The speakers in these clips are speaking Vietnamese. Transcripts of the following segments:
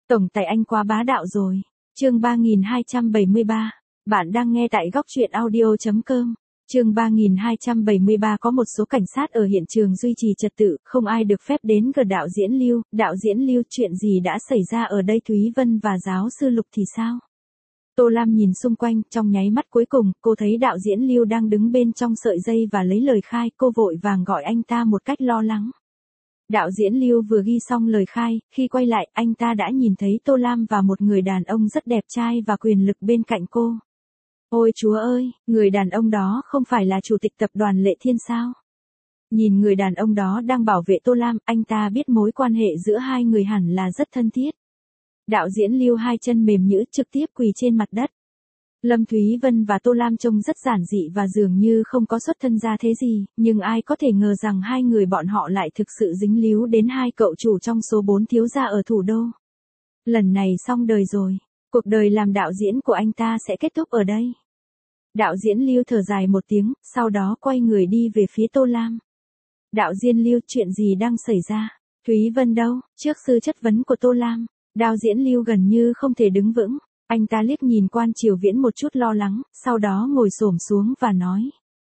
Tổng tài anh quá bá đạo rồi. Chương 3273. Bạn đang nghe tại góc truyện audio.com. Chương 3273 có một số cảnh sát ở hiện trường duy trì trật tự, không ai được phép đến gần đạo diễn Lưu. Đạo diễn Lưu, chuyện gì đã xảy ra ở đây? Thúy Vân và giáo sư Lục thì sao? Tô Lam nhìn xung quanh, trong nháy mắt cuối cùng, cô thấy đạo diễn Lưu đang đứng bên trong sợi dây và lấy lời khai, cô vội vàng gọi anh ta một cách lo lắng. Đạo diễn Lưu vừa ghi xong lời khai, khi quay lại, anh ta đã nhìn thấy Tô Lam và một người đàn ông rất đẹp trai và quyền lực bên cạnh cô. Ôi Chúa ơi, người đàn ông đó không phải là chủ tịch tập đoàn Lệ Thiên sao? Nhìn người đàn ông đó đang bảo vệ Tô Lam, anh ta biết mối quan hệ giữa hai người hẳn là rất thân thiết. Đạo diễn Lưu hai chân mềm nhũn trực tiếp quỳ trên mặt đất. Lâm Thúy Vân và Tô Lam trông rất giản dị và dường như không có xuất thân ra thế gì, nhưng ai có thể ngờ rằng hai người bọn họ lại thực sự dính líu đến hai cậu chủ trong số 4 thiếu gia ở thủ đô. Lần này xong đời rồi, cuộc đời làm đạo diễn của anh ta sẽ kết thúc ở đây. Đạo diễn Lưu thở dài một tiếng, sau đó quay người đi về phía Tô Lam. Đạo diễn Lưu, chuyện gì đang xảy ra? Thúy Vân đâu? Trước sự chất vấn của Tô Lam, đạo diễn Lưu gần như không thể đứng vững. Anh ta liếc nhìn Quan Triều Viễn một chút lo lắng, sau đó ngồi xổm xuống và nói.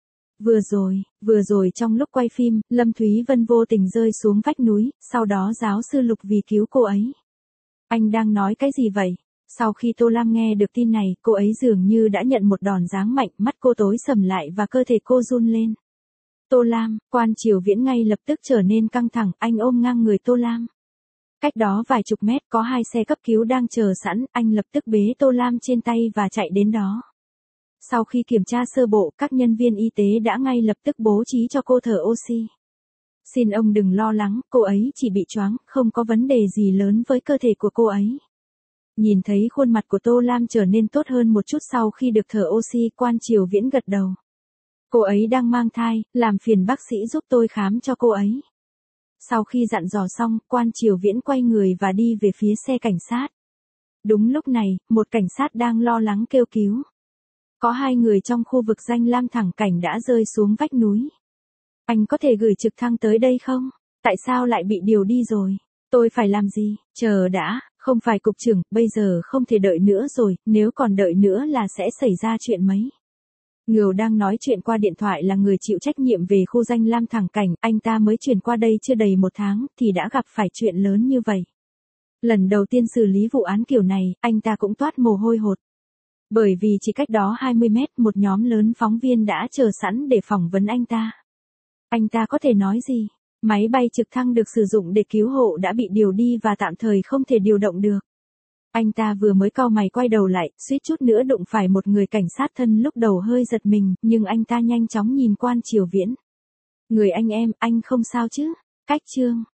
Vừa rồi trong lúc quay phim, Lâm Thúy Vân vô tình rơi xuống vách núi, sau đó giáo sư Lục vì cứu cô ấy. Anh đang nói cái gì vậy? Sau khi Tô Lam nghe được tin này, cô ấy dường như đã nhận một đòn giáng mạnh, mắt cô tối sầm lại và cơ thể cô run lên. Tô Lam, Quan Triều Viễn ngay lập tức trở nên căng thẳng, anh ôm ngang người Tô Lam. Cách đó vài chục mét có hai xe cấp cứu đang chờ sẵn, anh lập tức bế Tô Lam trên tay và chạy đến đó. Sau khi kiểm tra sơ bộ, các nhân viên y tế đã ngay lập tức bố trí cho cô thở oxy. Xin ông đừng lo lắng, cô ấy chỉ bị choáng, không có vấn đề gì lớn với cơ thể của cô ấy. Nhìn thấy khuôn mặt của Tô Lam trở nên tốt hơn một chút sau khi được thở oxy, Quan Triều Viễn gật đầu. Cô ấy đang mang thai, làm phiền bác sĩ giúp tôi khám cho cô ấy. Sau khi dặn dò xong, Quan Triều Viễn quay người và đi về phía xe cảnh sát. Đúng lúc này, một cảnh sát đang lo lắng kêu cứu. Có hai người trong khu vực danh lam thắng cảnh đã rơi xuống vách núi. Anh có thể gửi trực thăng tới đây không? Tại sao lại bị điều đi rồi? Tôi phải làm gì? Chờ đã, không phải cục trưởng, bây giờ không thể đợi nữa rồi, nếu còn đợi nữa là sẽ xảy ra chuyện mấy. Ngưu đang nói chuyện qua điện thoại là người chịu trách nhiệm về khu danh lam thắng cảnh, anh ta mới chuyển qua đây chưa đầy 1 tháng, thì đã gặp phải chuyện lớn như vậy. Lần đầu tiên xử lý vụ án kiểu này, anh ta cũng toát mồ hôi hột. Bởi vì chỉ cách đó 20 mét, một nhóm lớn phóng viên đã chờ sẵn để phỏng vấn anh ta. Anh ta có thể nói gì? Máy bay trực thăng được sử dụng để cứu hộ đã bị điều đi và tạm thời không thể điều động được. Anh ta vừa mới cau mày quay đầu lại, suýt chút nữa đụng phải một người cảnh sát thân, lúc đầu hơi giật mình, nhưng anh ta nhanh chóng nhìn Quan Triều Viễn. Người anh em, anh không sao chứ? Cách chương.